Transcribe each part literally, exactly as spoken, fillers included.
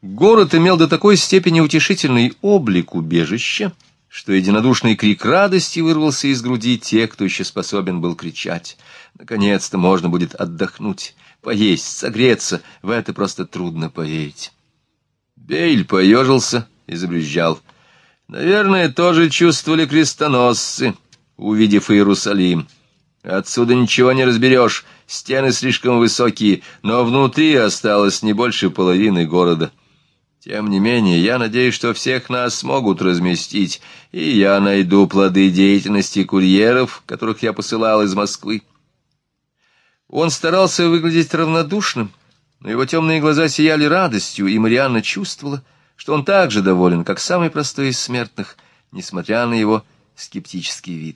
Город имел до такой степени утешительный облик убежища, что единодушный крик радости вырвался из груди тех, кто еще способен был кричать. Наконец-то можно будет отдохнуть, поесть, согреться. В это просто трудно поверить. Бейль поежился и забрюзжал. Наверное, тоже чувствовали крестоносцы, увидев Иерусалим. Отсюда ничего не разберешь, стены слишком высокие, но внутри осталось не больше половины города. Тем не менее, я надеюсь, что всех нас смогут разместить, и я найду плоды деятельности курьеров, которых я посылал из Москвы. Он старался выглядеть равнодушным, но его темные глаза сияли радостью, и Марианна чувствовала, что он так же доволен, как самый простой из смертных, несмотря на его скептический вид.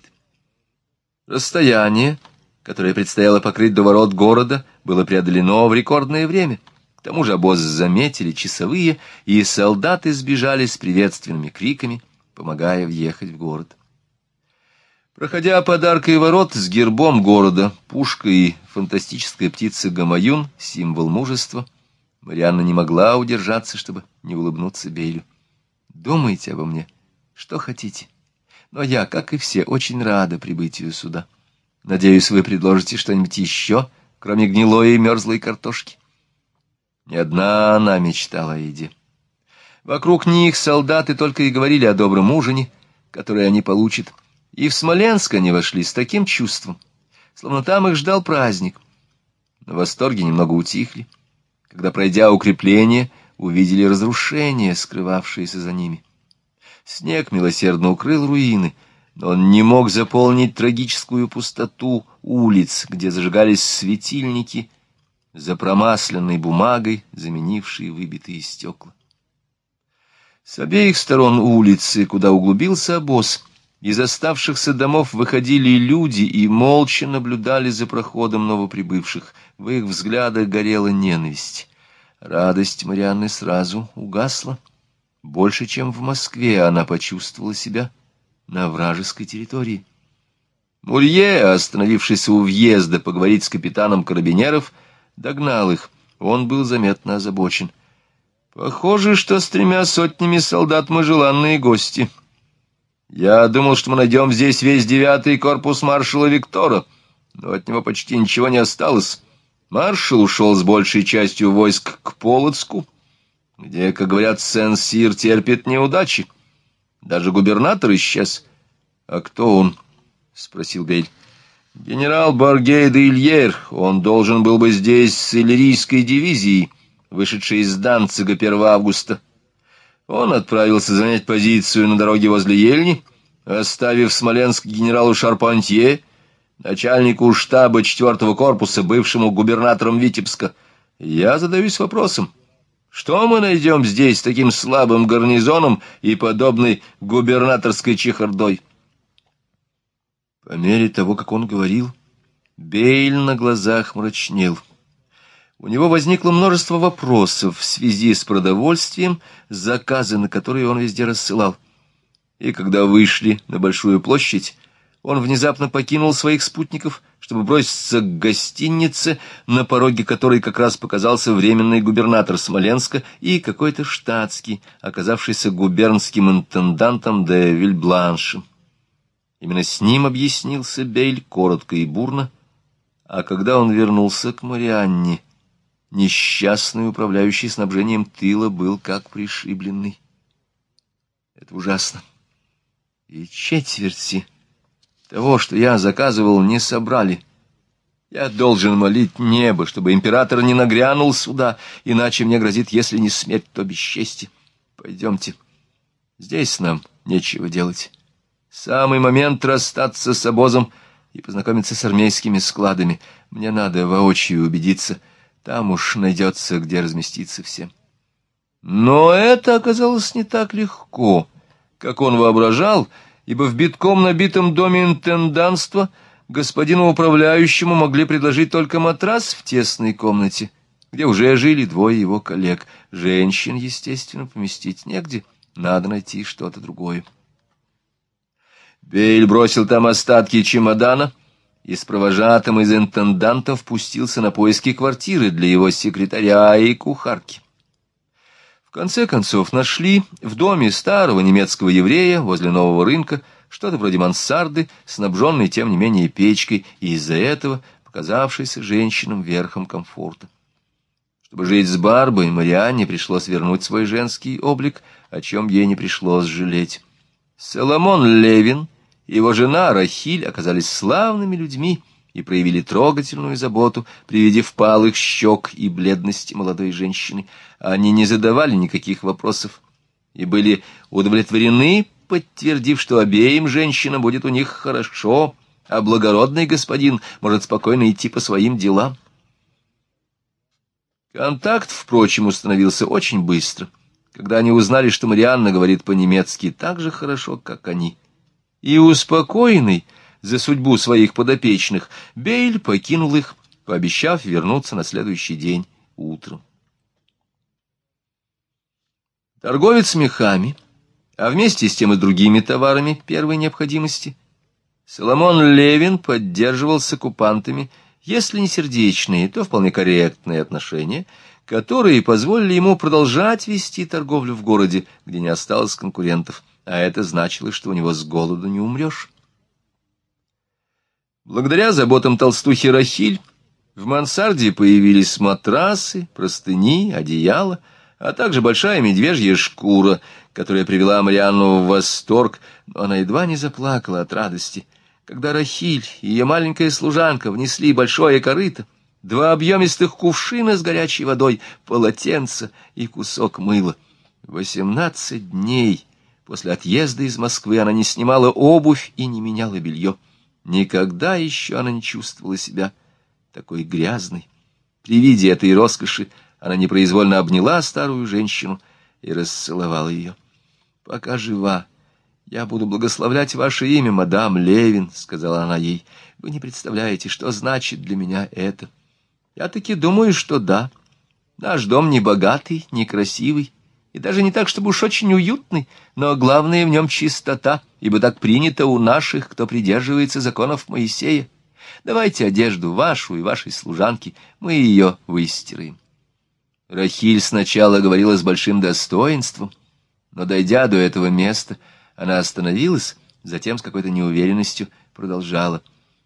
Расстояние, которое предстояло покрыть до ворот города, было преодолено в рекордное время. К тому же обоз заметили часовые, и солдаты сбежали с приветственными криками, помогая въехать в город. Проходя под аркой ворот с гербом города, пушкой и фантастическая птица Гамаюн, символ мужества, Марианна не могла удержаться, чтобы не улыбнуться Бейлю. «Думайте обо мне, что хотите. Но я, как и все, очень рада прибытию сюда. Надеюсь, вы предложите что-нибудь еще, кроме гнилой и мерзлой картошки». Ни одна она мечтала о еде. Вокруг них солдаты только и говорили о добром ужине, который они получат, и в Смоленск они вошли с таким чувством, словно там их ждал праздник. На восторге немного утихли, когда, пройдя укрепление, увидели разрушение, скрывавшееся за ними. Снег милосердно укрыл руины, но он не мог заполнить трагическую пустоту улиц, где зажигались светильники, за промасленной бумагой, заменившие выбитые стекла. С обеих сторон улицы, куда углубился обоз, из оставшихся домов выходили люди и молча наблюдали за проходом новоприбывших. В их взглядах горела ненависть. Радость Марианны сразу угасла. Больше, чем в Москве, она почувствовала себя на вражеской территории. Мурье, остановившийся у въезда поговорить с капитаном карабинеров, догнал их. Он был заметно озабочен. «Похоже, что с тремя сотнями солдат мы желанные гости. Я думал, что мы найдем здесь весь девятый корпус маршала Виктора, но от него почти ничего не осталось. Маршал ушел с большей частью войск к Полоцку, где, как говорят, Сен-Сир терпит неудачи. Даже губернатор исчез». «А кто он?» — спросил Бейль. «Генерал Боргей де Ильер. Он должен был бы здесь с иллирийской дивизией, вышедшей из Данцига первого августа. Он отправился занять позицию на дороге возле Ельни, оставив Смоленск генералу Шарпантье, начальнику штаба четвертого корпуса, бывшему губернатором Витебска. Я задаюсь вопросом, что мы найдем здесь с таким слабым гарнизоном и подобной губернаторской чехардой?» По мере того, как он говорил, Бейль на глазах мрачнел. У него возникло множество вопросов в связи с продовольствием, заказы на которые он везде рассылал. И когда вышли на Большую площадь, он внезапно покинул своих спутников, чтобы броситься к гостинице, на пороге которой как раз показался временный губернатор Смоленска и какой-то штатский, оказавшийся губернским интендантом де Вильбланшем. Именно с ним объяснился Бейль коротко и бурно, а когда он вернулся к Марианне, несчастный управляющий снабжением тыла был как пришибленный. Это ужасно. И четверти того, что я заказывал, не собрали. Я должен молить небо, чтобы император не нагрянул сюда, иначе мне грозит, если не смерть, то бесчестье. Пойдемте. Здесь нам нечего делать. Самый момент расстаться с обозом и познакомиться с армейскими складами. Мне надо воочию убедиться. Там уж найдется, где разместиться всем. Но это оказалось не так легко, как он воображал, ибо в битком набитом доме интендантства господину управляющему могли предложить только матрас в тесной комнате, где уже жили двое его коллег. Женщин, естественно, поместить негде, надо найти что-то другое. Бейль бросил там остатки чемодана и с провожатым из интендантов пустился на поиски квартиры для его секретаря и кухарки. В конце концов нашли в доме старого немецкого еврея возле нового рынка что-то вроде мансарды, снабженной тем не менее печкой, и из-за этого показавшейся женщинам верхом комфорта. Чтобы жить с Барбой, Марианне пришлось вернуть свой женский облик, о чем ей не пришлось жалеть. Соломон Левин и его жена Рахиль оказались славными людьми и проявили трогательную заботу при виде впалых щек и бледности молодой женщины. Они не задавали никаких вопросов и были удовлетворены, подтвердив, что обеим женщинам будет у них хорошо, а благородный господин может спокойно идти по своим делам. Контакт, впрочем, установился очень быстро, когда они узнали, что Марианна говорит по-немецки так же хорошо, как они. И успокоенный за судьбу своих подопечных, Бейль покинул их, пообещав вернуться на следующий день утром. Торговец мехами, а вместе с тем и другими товарами первой необходимости, Соломон Левин поддерживал с оккупантами, если не сердечные, то вполне корректные отношения, которые позволили ему продолжать вести торговлю в городе, где не осталось конкурентов, а это значило, что у него с голоду не умрешь. Благодаря заботам толстухи Рахиль в мансарде появились матрасы, простыни, одеяла, а также большая медвежья шкура, которая привела Марианну в восторг, но она едва не заплакала от радости, когда Рахиль и ее маленькая служанка внесли большое корыто, два объемистых кувшина с горячей водой, полотенце и кусок мыла. Восемнадцать дней после отъезда из Москвы она не снимала обувь и не меняла белье. Никогда еще она не чувствовала себя такой грязной. При виде этой роскоши она непроизвольно обняла старую женщину и расцеловала ее. «Пока жива, я буду благословлять ваше имя, мадам Левин», — сказала она ей. «Вы не представляете, что значит для меня это. Я таки думаю, что да. Наш дом не богатый, не красивый, и даже не так, чтобы уж очень уютный, но главное в нем чистота, ибо так принято у наших, кто придерживается законов Моисея. Давайте одежду вашу и вашей служанки, мы ее выстираем». Рахиль сначала говорила с большим достоинством, но, дойдя до этого места, она остановилась, затем с какой-то неуверенностью продолжала.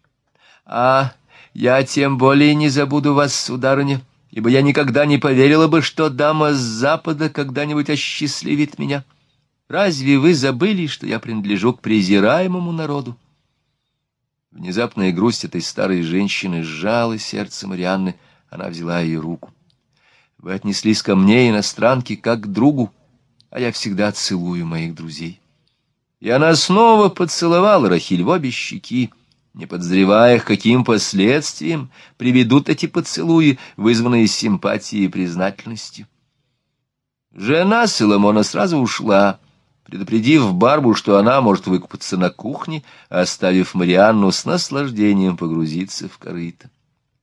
«А я тем более не забуду вас, сударыня, ибо я никогда не поверила бы, что дама с запада когда-нибудь осчастливит меня. Разве вы забыли, что я принадлежу к презираемому народу?» Внезапная грусть этой старой женщины сжала сердце Марианны, она взяла ее руку. «Вы отнеслись ко мне, иностранке, как к другу, а я всегда целую моих друзей». И она снова поцеловала Рахиль в обе щеки, не подозревая, к каким последствиям приведут эти поцелуи, вызванные симпатией и признательностью. Жена Соломона сразу ушла, предупредив Барбу, что она может выкупаться на кухне, оставив Марианну с наслаждением погрузиться в корыто.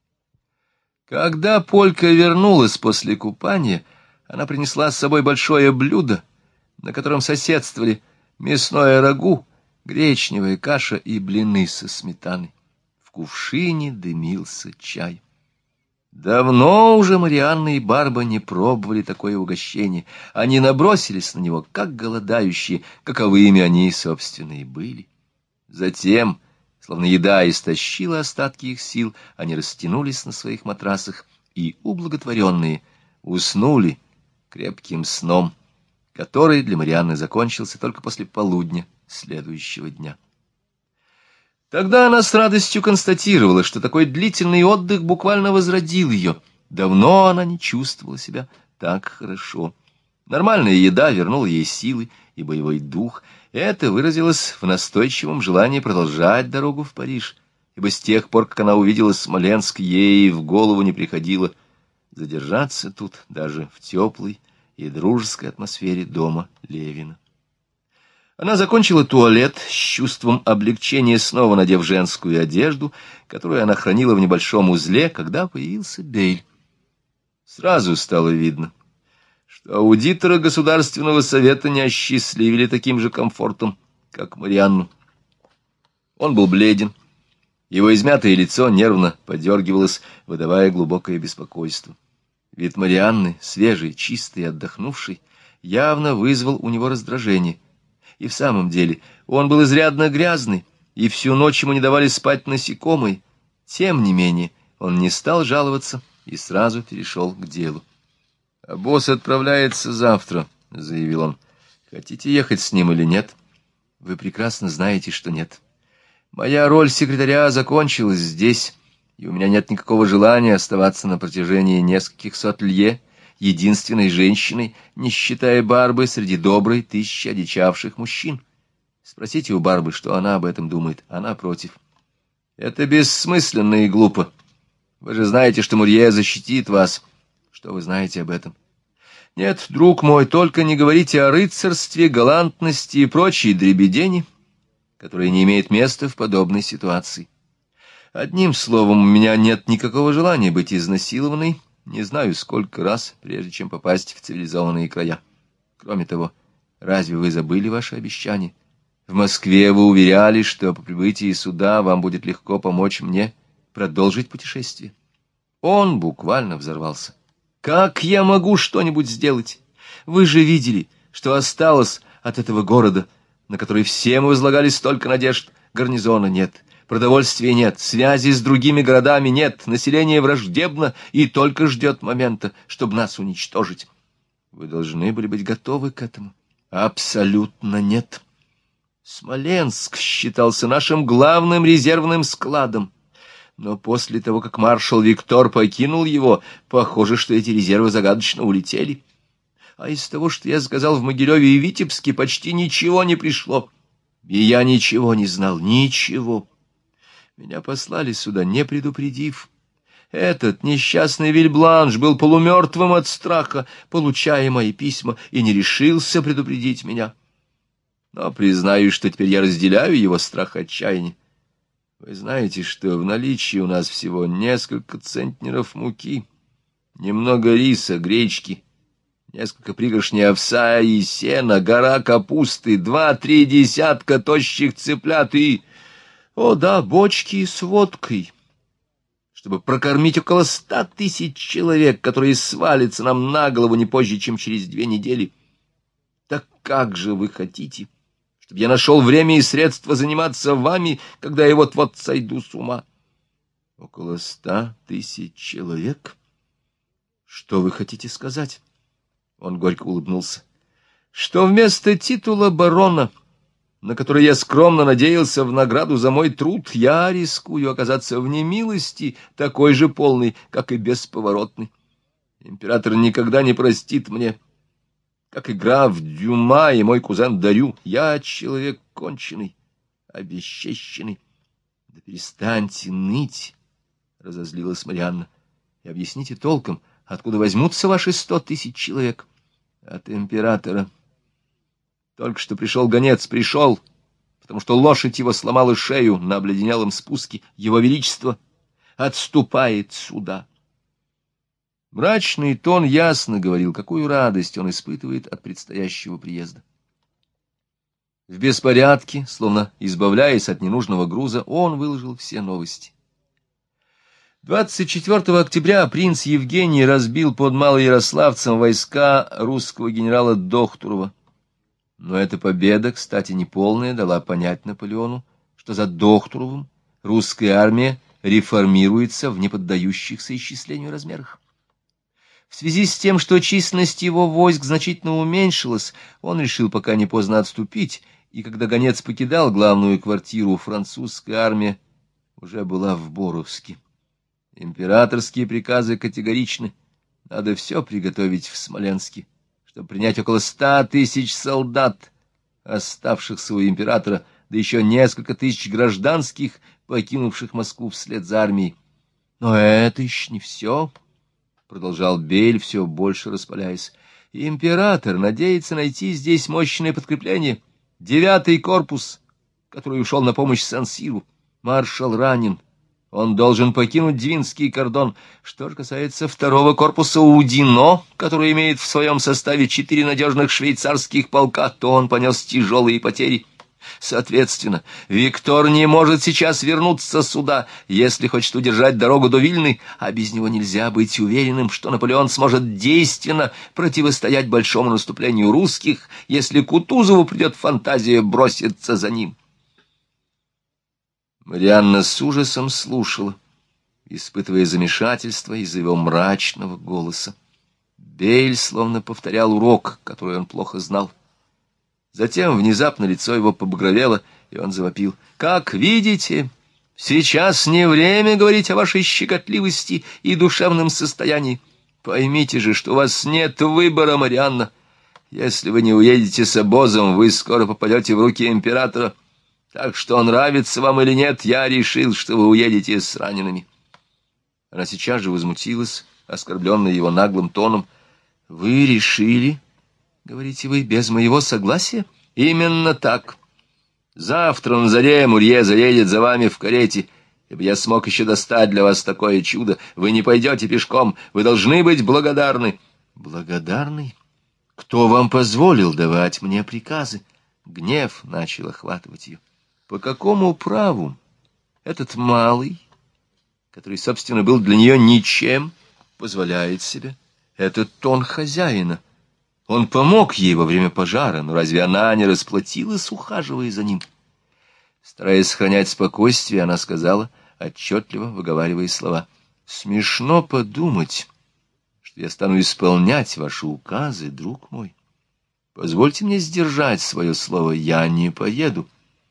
Когда Полька вернулась после купания, она принесла с собой большое блюдо, на котором соседствовали мясное рагу, гречневая каша и блины со сметаной. В кувшине дымился чай. Давно уже Марианна и Барба не пробовали такое угощение. Они набросились на него, как голодающие, каковыми они, собственно, и были. Затем, словно еда истощила остатки их сил, они растянулись на своих матрасах и, ублаготворенные, уснули крепким сном, который для Марианны закончился только после полудня следующего дня. Тогда она с радостью констатировала, что такой длительный отдых буквально возродил ее. Давно она не чувствовала себя так хорошо. Нормальная еда вернула ей силы и боевой дух. Это выразилось в настойчивом желании продолжать дорогу в Париж, ибо с тех пор, как она увидела Смоленск, ей в голову не приходило задержаться тут даже в теплой и дружеской атмосфере дома Левина. Она закончила туалет с чувством облегчения, снова надев женскую одежду, которую она хранила в небольшом узле, когда появился Бейль. Сразу стало видно, что аудитора Государственного совета не осчастливили таким же комфортом, как Марианну. Он был бледен, его измятое лицо нервно подергивалось, выдавая глубокое беспокойство. Вид Марианны, свежий, чистый, отдохнувший, явно вызвал у него раздражение. И в самом деле он был изрядно грязный, и всю ночь ему не давали спать насекомые. Тем не менее он не стал жаловаться и сразу перешел к делу. — А босс отправляется завтра, — заявил он. — Хотите ехать с ним или нет? — Вы прекрасно знаете, что нет. Моя роль секретаря закончилась здесь, и у меня нет никакого желания оставаться на протяжении нескольких сот лье единственной женщиной, не считая Барбы, среди доброй тысячи одичавших мужчин. Спросите у Барбы, что она об этом думает. Она против. Это бессмысленно и глупо. Вы же знаете, что Мурье защитит вас. Что вы знаете об этом? Нет, друг мой, только не говорите о рыцарстве, галантности и прочей дребедени, которая не имеет места в подобной ситуации. Одним словом, у меня нет никакого желания быть изнасилованной, не знаю сколько раз, прежде чем попасть в цивилизованные края. Кроме того, разве вы забыли ваше обещание? В Москве вы уверяли, что по прибытии сюда вам будет легко помочь мне продолжить путешествие. Он буквально взорвался. Как я могу что-нибудь сделать? Вы же видели, что осталось от этого города, на который все мы возлагали столько надежд. Гарнизона нет, продовольствия нет, связи с другими городами нет, население враждебно и только ждет момента, чтобы нас уничтожить. Вы должны были быть готовы к этому. Абсолютно нет. Смоленск считался нашим главным резервным складом. Но после того, как маршал Виктор покинул его, похоже, что эти резервы загадочно улетели. А из того, что я сказал в Могилеве и Витебске, почти ничего не пришло. И я ничего не знал, ничего. Меня послали сюда, не предупредив. Этот несчастный Вильбланш был полумертвым от страха, получая мои письма, и не решился предупредить меня. Но признаюсь, что теперь я разделяю его страх и отчаяние. Вы знаете, что в наличии у нас всего несколько центнеров муки, немного риса, гречки, несколько пригоршней овса и сена, гора капусты, два-три десятка тощих цыплят и... О да, бочки с водкой, чтобы прокормить около ста тысяч человек, которые свалятся нам на голову не позже, чем через две недели. Так как же вы хотите, чтобы я нашел время и средства заниматься вами, когда я вот-вот сойду с ума? Около ста тысяч человек? Что вы хотите сказать? Он горько улыбнулся. Что вместо титула барона, на который я скромно надеялся в награду за мой труд, я рискую оказаться в немилости, такой же полной, как и бесповоротной. Император никогда не простит мне. Как и граф Дюма и мой кузен Дарю, я человек конченый, обесчещенный. — Да перестаньте ныть, — разозлилась Марианна, — и объясните толком, откуда возьмутся ваши сто тысяч человек. — От императора. Только что пришел гонец, пришел, потому что лошадь его сломала шею на обледенелом спуске. Его Величество отступает сюда. Мрачный тон ясно говорил, какую радость он испытывает от предстоящего приезда. В беспорядке, словно избавляясь от ненужного груза, он выложил все новости. двадцать четвёртого октября принц Евгений разбил под Малоярославцем войска русского генерала Дохтурова. Но эта победа, кстати, неполная, дала понять Наполеону, что за Дохтуровым русская армия реформируется в неподдающихся исчислению размерах. В связи с тем, что численность его войск значительно уменьшилась, он решил пока не поздно отступить, и когда гонец покидал главную квартиру, французская армия уже была в Боровске. Императорские приказы категоричны. Надо все приготовить в Смоленске, чтобы принять около ста тысяч солдат, оставшихся у императора, да еще несколько тысяч гражданских, покинувших Москву вслед за армией. Но это еще не все. — продолжал Бель, все больше распаляясь. — Император надеется найти здесь мощное подкрепление. Девятый корпус, который ушел на помощь Сан-Сиру. Маршал ранен. Он должен покинуть Двинский кордон. Что же касается второго корпуса Удино, который имеет в своем составе четыре надежных швейцарских полка, то он понес тяжелые потери. Соответственно, Виктор не может сейчас вернуться сюда, если хочет удержать дорогу до Вильны, а без него нельзя быть уверенным, что Наполеон сможет действенно противостоять большому наступлению русских, если Кутузову придет фантазия броситься за ним. Марианна с ужасом слушала, испытывая замешательство из-за его мрачного голоса. Бейль словно повторял урок, который он плохо знал. Затем внезапно лицо его побагровело, и он завопил: «Как видите, сейчас не время говорить о вашей щекотливости и душевном состоянии. Поймите же, что у вас нет выбора, Марианна. Если вы не уедете с обозом, вы скоро попадете в руки императора. Так что, нравится вам или нет, я решил, что вы уедете с ранеными». Она сейчас же возмутилась, оскорбленная его наглым тоном. «Вы решили, говорите вы, без моего согласия?» «Именно так. Завтра на заре Мурье заедет за вами в карете, ибо я смог еще достать для вас такое чудо. Вы не пойдете пешком, вы должны быть благодарны». «Благодарный? Кто вам позволил давать мне приказы?» Гнев начал охватывать ее. По какому праву этот малый, который, собственно, был для нее ничем, позволяет себе этот тон хозяина? Он помог ей во время пожара, но разве она не расплатилась, ухаживая за ним? Стараясь сохранять спокойствие, она сказала, отчетливо выговаривая слова: «Смешно подумать, что я стану исполнять ваши указы, друг мой. Позвольте мне сдержать свое слово, я не поеду».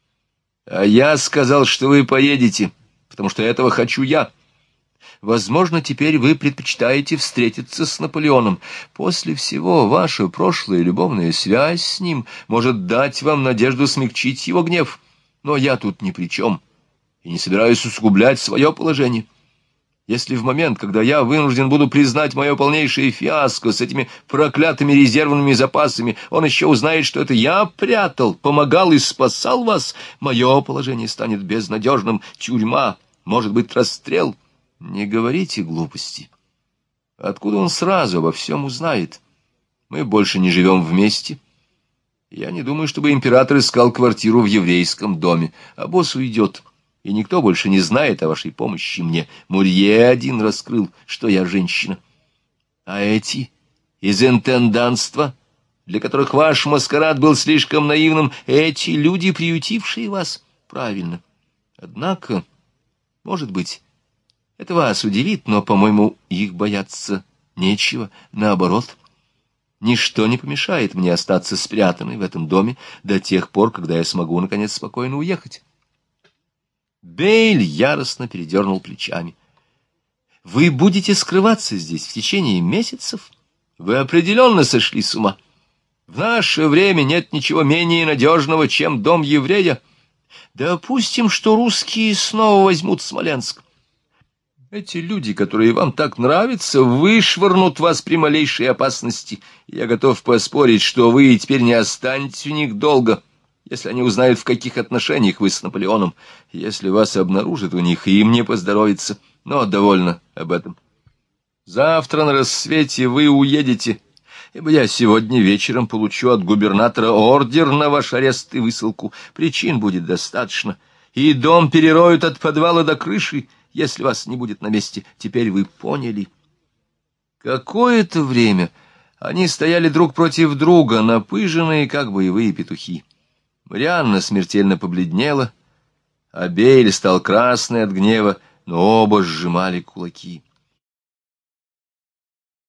«А я сказал, что вы поедете, потому что этого хочу я. Возможно, теперь вы предпочитаете встретиться с Наполеоном. После всего, ваша прошлая любовная связь с ним может дать вам надежду смягчить его гнев. Но я тут ни при чем и не собираюсь усугублять свое положение. Если в момент, когда я вынужден буду признать мое полнейшее фиаско с этими проклятыми резервными запасами, он еще узнает, что это я прятал, помогал и спасал вас, мое положение станет безнадежным. Тюрьма, может быть, расстрел». «Не говорите глупости. Откуда он сразу обо всем узнает? Мы больше не живем вместе. Я не думаю, чтобы император искал квартиру в еврейском доме. А босс уйдет, и никто больше не знает о вашей помощи мне. Мурье один раскрыл, что я женщина. А эти из интенданства, для которых ваш маскарад был слишком наивным, эти люди, приютившие вас, правильно. Однако, может быть, это вас удивит, но, по-моему, их бояться нечего. Наоборот, ничто не помешает мне остаться спрятанной в этом доме до тех пор, когда я смогу, наконец, спокойно уехать. Бейль яростно передернул плечами. «Вы будете скрываться здесь в течение месяцев? Вы определенно сошли с ума. В наше время нет ничего менее надежного, чем дом еврея. Допустим, что русские снова возьмут Смоленск. Эти люди, которые вам так нравятся, вышвырнут вас при малейшей опасности. Я готов поспорить, что вы теперь не останетесь у них долго, если они узнают, в каких отношениях вы с Наполеоном. Если вас обнаружат у них, им не поздоровится. Но довольно об этом. Завтра на рассвете вы уедете, ибо я сегодня вечером получу от губернатора ордер на ваш арест и высылку. Причин будет достаточно, и дом перероют от подвала до крыши, если вас не будет на месте. Теперь вы поняли». Какое-то время они стояли друг против друга, напыженные, как боевые петухи. Марианна смертельно побледнела, а Бейль стал красный от гнева, но оба сжимали кулаки.